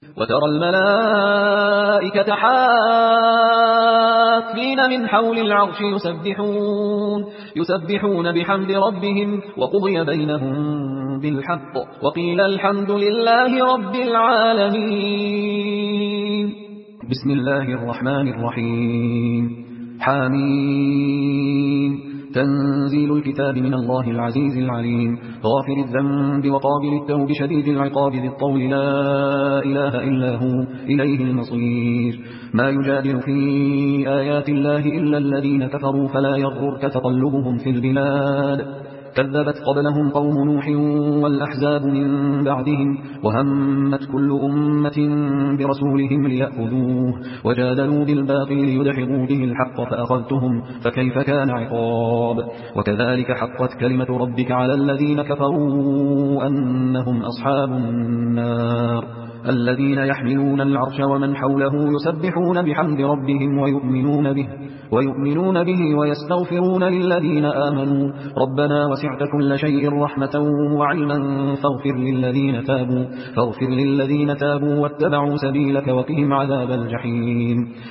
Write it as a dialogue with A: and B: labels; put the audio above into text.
A: وترى الملائكة حافين من حول العرش يسبحون بحمد ربهم وقضي بينهم بالحق وقيل الحمد لله رب العالمين. بسم الله الرحمن الرحيم. حميم. تنزيل الكتاب من الله العزيز العليم غافر الذنب وقابل التوب شديد العقاب ذي الطول لا إله إلا هو إليه المصير. ما يجادل في آيات الله إلا الذين كفروا فلا يغررك تقلبهم في البلاد. كذبت قبلهم قوم نوح والأحزاب من بعدهم وهمت كل أمة برسولهم ليأخذوه وجادلوا بالباطل ليدحضوا به الحق فأخذتهم فكيف كان عقاب. وكذلك حقت كلمة ربك على الذين كفروا أنهم أصحاب النار الذين يحملون العرش ومن حوله يسبحون بحمد ربهم ويؤمنون به ويستغفرون للذين آمنوا ربنا وسعت كل شيء رحمة وعلما فاغفر للذين تابوا واتبعوا سبيلك وقهم عذاب الجحيم.